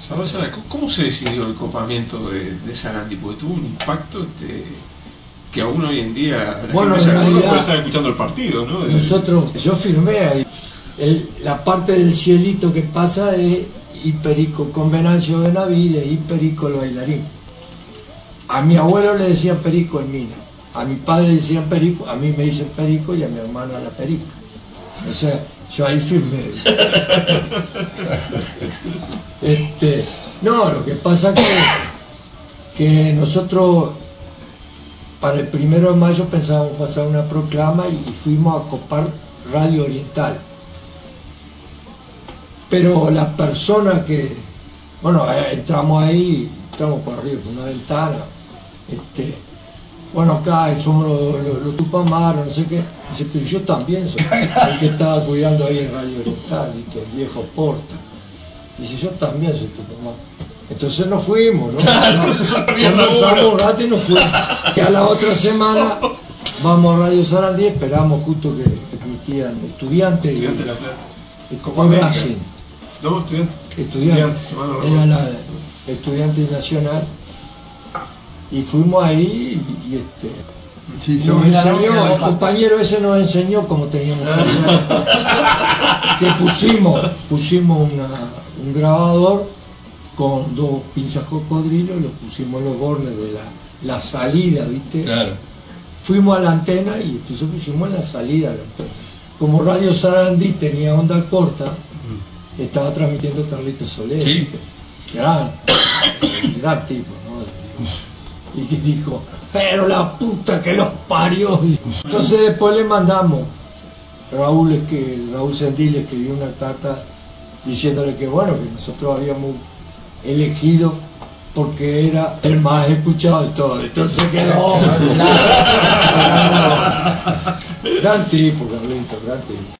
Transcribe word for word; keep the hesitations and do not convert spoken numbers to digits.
Salvador, ¿cómo se decidió el copamiento de, de Sarandí? Porque tuvo un impacto este, que aún hoy en día la bueno, gente en se acuerda realidad, por estar escuchando el partido, ¿no? Nosotros, yo firmé ahí. El, la parte del cielito que pasa es y Perico con Venancio Benavides y Perico el bailarín. A mi abuelo le decían Perico en Mina, a mi padre le decían Perico, a mí me dicen Perico y a mi hermana la Perica. O sea, yo ahí firmé. este, no, lo que pasa que, que nosotros para el primero de mayo pensábamos pasar una proclama y fuimos a copar Radio Oriental. Pero la persona que, bueno, entramos ahí, entramos por arriba, por una ventana, este, bueno, acá somos los, los, los Tupamaros, no sé qué, dice, pero yo también soy el que estaba cuidando ahí en Radio Oriental, ¿viste? El viejo Porta. Dice, yo también soy Tupamaro. Entonces nos fuimos, ¿no? Conversamos un rato y nos fuimos. Y a la otra semana vamos a Radio Sarandí, esperamos justo que emitían estudiantes y, y como Racing. No, estudiante. Estudiante, era la estudiante nacional. Y fuimos ahí y, y este. Sí, nos enseñó, el compañero ese nos enseñó cómo teníamos que hacer. Que pusimos, pusimos una, un grabador con dos pinzas cocodrilo y los pusimos en los bornes de la, la salida, ¿viste? Claro. Fuimos a la antena y entonces pusimos en la salida. Como Radio Sarandí tenía onda corta, estaba transmitiendo Carlitos Soler, sí. gran, gran tipo, ¿no? Y dijo, pero la puta que los parió. Entonces después le mandamos, Raúl, es que, Raúl Sendil escribió una carta diciéndole que bueno, que nosotros habíamos elegido porque era el más escuchado de todo. Entonces quedó. Gran tipo, Carlitos, gran tipo.